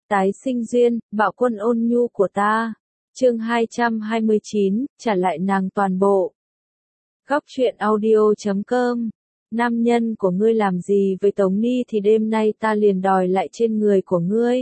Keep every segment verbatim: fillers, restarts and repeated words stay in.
Tái sinh duyên, bạo quân ôn nhu của ta. Chương hai trăm hai mươi chín, trả lại nàng toàn bộ. Góc truyện audio chấm com. Nam nhân của ngươi làm gì với Tống Ni thì đêm nay ta liền đòi lại trên người của ngươi.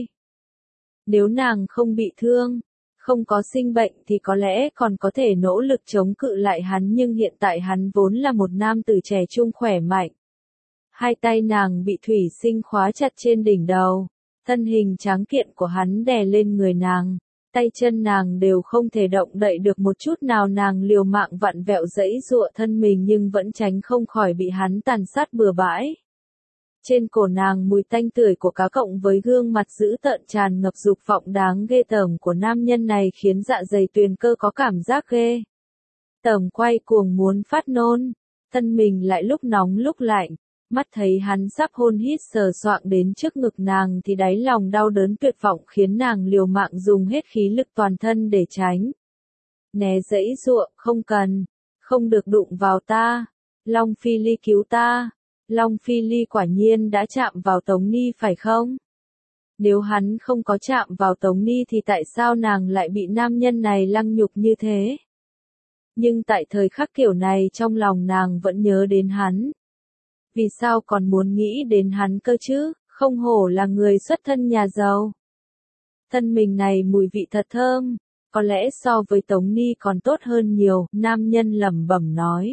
Nếu nàng không bị thương, không có sinh bệnh thì có lẽ còn có thể nỗ lực chống cự lại hắn, nhưng hiện tại hắn vốn là một nam tử trẻ trung khỏe mạnh. Hai tay nàng bị thủy sinh khóa chặt trên đỉnh đầu, thân hình tráng kiện của hắn đè lên người nàng, tay chân nàng đều không thể động đậy được một chút nào, nàng liều mạng vặn vẹo giãy giụa thân mình nhưng vẫn tránh không khỏi bị hắn tàn sát bừa bãi. Trên cổ nàng mùi tanh tưởi của cá cộng với gương mặt dữ tợn tràn ngập dục vọng đáng ghê tởm của nam nhân này khiến dạ dày Tuyền Cơ có cảm giác ghê tởm quay cuồng muốn phát nôn, thân mình lại lúc nóng lúc lạnh, mắt thấy hắn sắp hôn hít sờ soạng đến trước ngực nàng thì đáy lòng đau đớn tuyệt vọng khiến nàng liều mạng dùng hết khí lực toàn thân để tránh. Né giãy giụa, không cần, không được đụng vào ta, Long Phi Ly cứu ta. Long Phi Ly quả nhiên đã chạm vào Tống Ni phải không? Nếu hắn không có chạm vào Tống Ni thì tại sao nàng lại bị nam nhân này lăng nhục như thế? Nhưng tại thời khắc kiểu này trong lòng nàng vẫn nhớ đến hắn. Vì sao còn muốn nghĩ đến hắn cơ chứ, không hổ là người xuất thân nhà giàu. Thân mình này mùi vị thật thơm, có lẽ so với Tống Ni còn tốt hơn nhiều, nam nhân lẩm bẩm nói.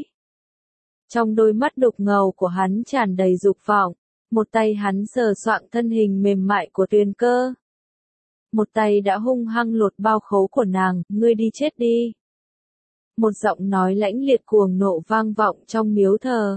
Trong đôi mắt đục ngầu của hắn tràn đầy dục vọng, một tay hắn sờ soạng thân hình mềm mại của Tuyền Cơ. Một tay đã hung hăng lột bao khấu của nàng, ngươi đi chết đi. Một giọng nói lãnh liệt cuồng nộ vang vọng trong miếu thờ.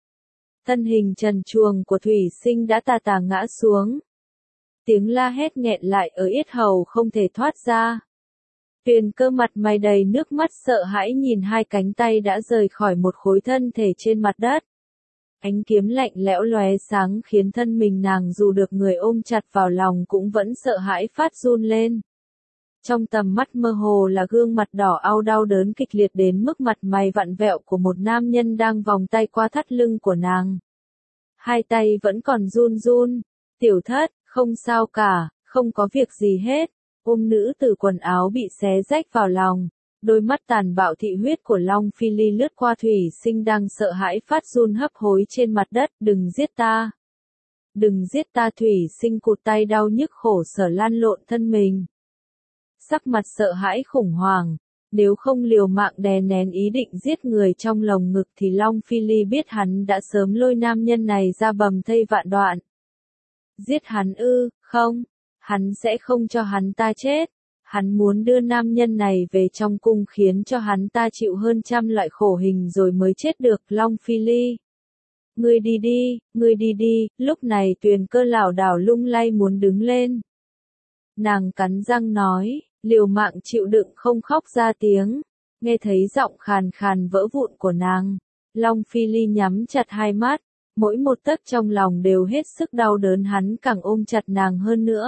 Thân hình trần truồng của Thủy Sinh đã tà tà ngã xuống. Tiếng la hét nghẹn lại ở yết hầu không thể thoát ra. Tuyền Cơ mặt mày đầy nước mắt sợ hãi nhìn hai cánh tay đã rời khỏi một khối thân thể trên mặt đất. Ánh kiếm lạnh lẽo lóe sáng khiến thân mình nàng dù được người ôm chặt vào lòng cũng vẫn sợ hãi phát run lên. Trong tầm mắt mơ hồ là gương mặt đỏ au đau đớn kịch liệt đến mức mặt mày vặn vẹo của một nam nhân đang vòng tay qua thắt lưng của nàng. Hai tay vẫn còn run run. Tiểu thất, không sao cả, không có việc gì hết. Ôm nữ tử quần áo bị xé rách vào lòng, đôi mắt tàn bạo thị huyết của Long Phi Ly lướt qua Thủy Sinh đang sợ hãi phát run hấp hối trên mặt đất, đừng giết ta. Đừng giết ta, Thủy Sinh cụt tay đau nhức khổ sở lăn lộn thân mình. Sắc mặt sợ hãi khủng hoảng, nếu không liều mạng đè nén ý định giết người trong lồng ngực thì Long Phi Ly biết hắn đã sớm lôi nam nhân này ra bầm thây vạn đoạn. Giết hắn ư, không. Hắn sẽ không cho hắn ta chết, hắn muốn đưa nam nhân này về trong cung khiến cho hắn ta chịu hơn trăm loại khổ hình rồi mới chết được. Long Phi Ly, ngươi đi đi, ngươi đi đi. Lúc này Tuyền Cơ lảo đảo lung lay muốn đứng lên. Nàng cắn răng nói, liều mạng chịu đựng không khóc ra tiếng, nghe thấy giọng khàn khàn vỡ vụn của nàng. Long Phi Ly nhắm chặt hai mắt, mỗi một tấc trong lòng đều hết sức đau đớn, hắn càng ôm chặt nàng hơn nữa.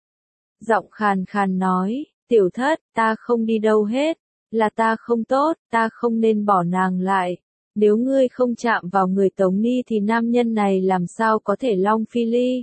Giọng khàn khàn nói, tiểu thất, ta không đi đâu hết, là ta không tốt, ta không nên bỏ nàng lại. Nếu ngươi không chạm vào người Tống Ni thì nam nhân này làm sao có thể. Long Phi Ly,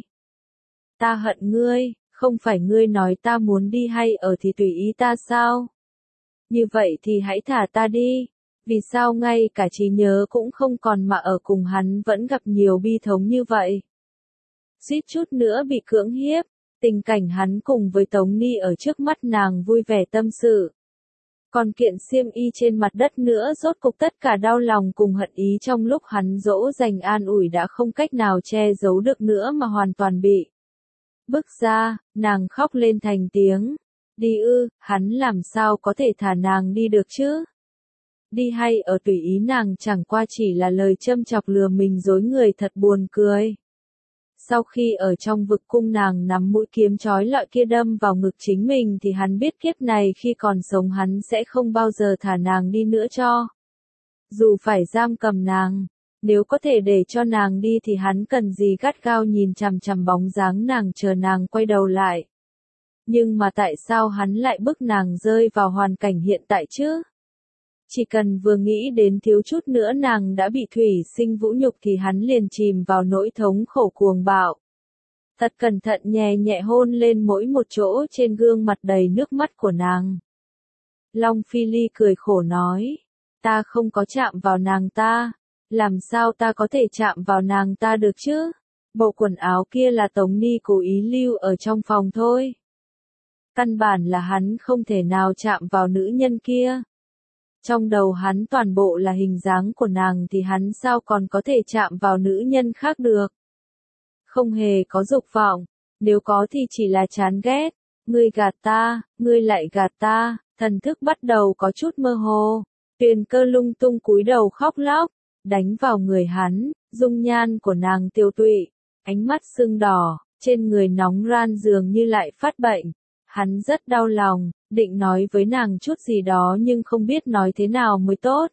ta hận ngươi, không phải ngươi nói ta muốn đi hay ở thì tùy ý ta sao? Như vậy thì hãy thả ta đi. Vì sao ngay cả trí nhớ cũng không còn mà ở cùng hắn vẫn gặp nhiều bi thống như vậy? Suýt chút nữa bị cưỡng hiếp. Tình cảnh hắn cùng với Tống Ni ở trước mắt nàng vui vẻ tâm sự. Còn kiện xiêm y trên mặt đất nữa, rốt cục tất cả đau lòng cùng hận ý trong lúc hắn dỗ dành an ủi đã không cách nào che giấu được nữa mà hoàn toàn bị bức ra, nàng khóc lên thành tiếng. Đi ư, hắn làm sao có thể thả nàng đi được chứ? Đi hay ở tùy ý nàng chẳng qua chỉ là lời châm chọc lừa mình dối người thật buồn cười. Sau khi ở trong vực cung nàng nắm mũi kiếm chói lọi kia đâm vào ngực chính mình thì hắn biết kiếp này khi còn sống hắn sẽ không bao giờ thả nàng đi nữa cho. Dù phải giam cầm nàng, nếu có thể để cho nàng đi thì hắn cần gì gắt gao nhìn chằm chằm bóng dáng nàng chờ nàng quay đầu lại. Nhưng mà tại sao hắn lại bức nàng rơi vào hoàn cảnh hiện tại chứ? Chỉ cần vừa nghĩ đến thiếu chút nữa nàng đã bị Thủy Sinh vũ nhục thì hắn liền chìm vào nỗi thống khổ cuồng bạo. thật cẩn thận nhẹ nhẹ hôn lên mỗi một chỗ trên gương mặt đầy nước mắt của nàng. Long Phi Ly cười khổ nói, ta không có chạm vào nàng ta, làm sao ta có thể chạm vào nàng ta được chứ? Bộ quần áo kia là Tống Ni cố ý lưu ở trong phòng thôi. Căn bản là hắn không thể nào chạm vào nữ nhân kia. Trong đầu hắn toàn bộ là hình dáng của nàng thì hắn sao còn có thể chạm vào nữ nhân khác được. Không hề có dục vọng, nếu có thì chỉ là chán ghét. Ngươi gạt ta, ngươi lại gạt ta, thần thức bắt đầu có chút mơ hồ. Tuyền Cơ lung tung cúi đầu khóc lóc, đánh vào người hắn, dung nhan của nàng tiêu tụy, ánh mắt sưng đỏ, trên người nóng ran dường như lại phát bệnh. Hắn rất đau lòng, định nói với nàng chút gì đó nhưng không biết nói thế nào mới tốt.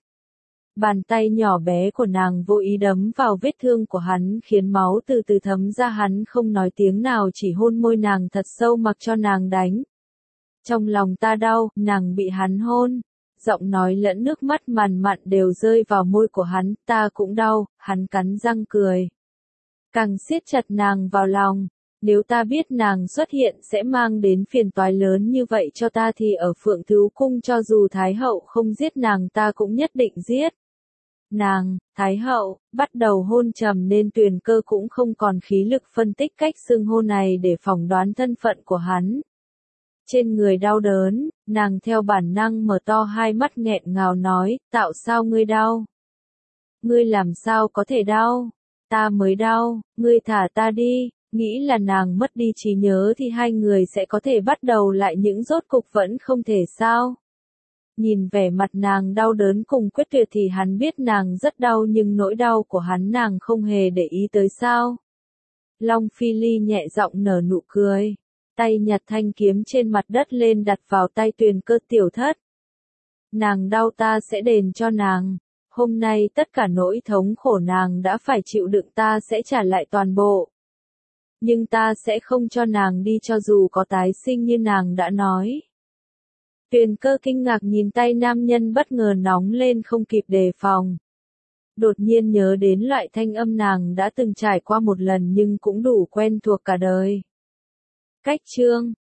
Bàn tay nhỏ bé của nàng vô ý đấm vào vết thương của hắn khiến máu từ từ thấm ra, hắn không nói tiếng nào chỉ hôn môi nàng thật sâu mặc cho nàng đánh. Trong lòng ta đau, nàng bị hắn hôn. Giọng nói lẫn nước mắt màn mặn đều rơi vào môi của hắn, ta cũng đau, hắn cắn răng cười. Càng siết chặt nàng vào lòng. Nếu ta biết nàng xuất hiện sẽ mang đến phiền toái lớn như vậy cho ta thì ở Phượng Tứ Cung cho dù Thái Hậu không giết nàng ta cũng nhất định giết. Nàng, Thái Hậu, bắt đầu hôn trầm nên Tuyền Cơ cũng không còn khí lực phân tích cách xưng hô này để phỏng đoán thân phận của hắn. Trên người đau đớn, nàng theo bản năng mở to hai mắt nghẹn ngào nói, tạo sao ngươi đau? Ngươi làm sao có thể đau? Ta mới đau, ngươi thả ta đi. Nghĩ là nàng mất đi trí nhớ thì hai người sẽ có thể bắt đầu lại những rốt cục vẫn không thể sao. Nhìn vẻ mặt nàng đau đớn cùng quyết tuyệt thì hắn biết nàng rất đau nhưng nỗi đau của hắn nàng không hề để ý tới sao. Long Phi Ly nhẹ giọng nở nụ cười, tay nhặt thanh kiếm trên mặt đất lên đặt vào tay Tuyền Cơ tiểu thất. Nàng đau ta sẽ đền cho nàng, hôm nay tất cả nỗi thống khổ nàng đã phải chịu đựng ta sẽ trả lại toàn bộ. Nhưng ta sẽ không cho nàng đi cho dù có tái sinh như nàng đã nói. Tuyền Cơ kinh ngạc nhìn tay nam nhân bất ngờ nóng lên không kịp đề phòng. Đột nhiên nhớ đến loại thanh âm nàng đã từng trải qua một lần nhưng cũng đủ quen thuộc cả đời. Cách chương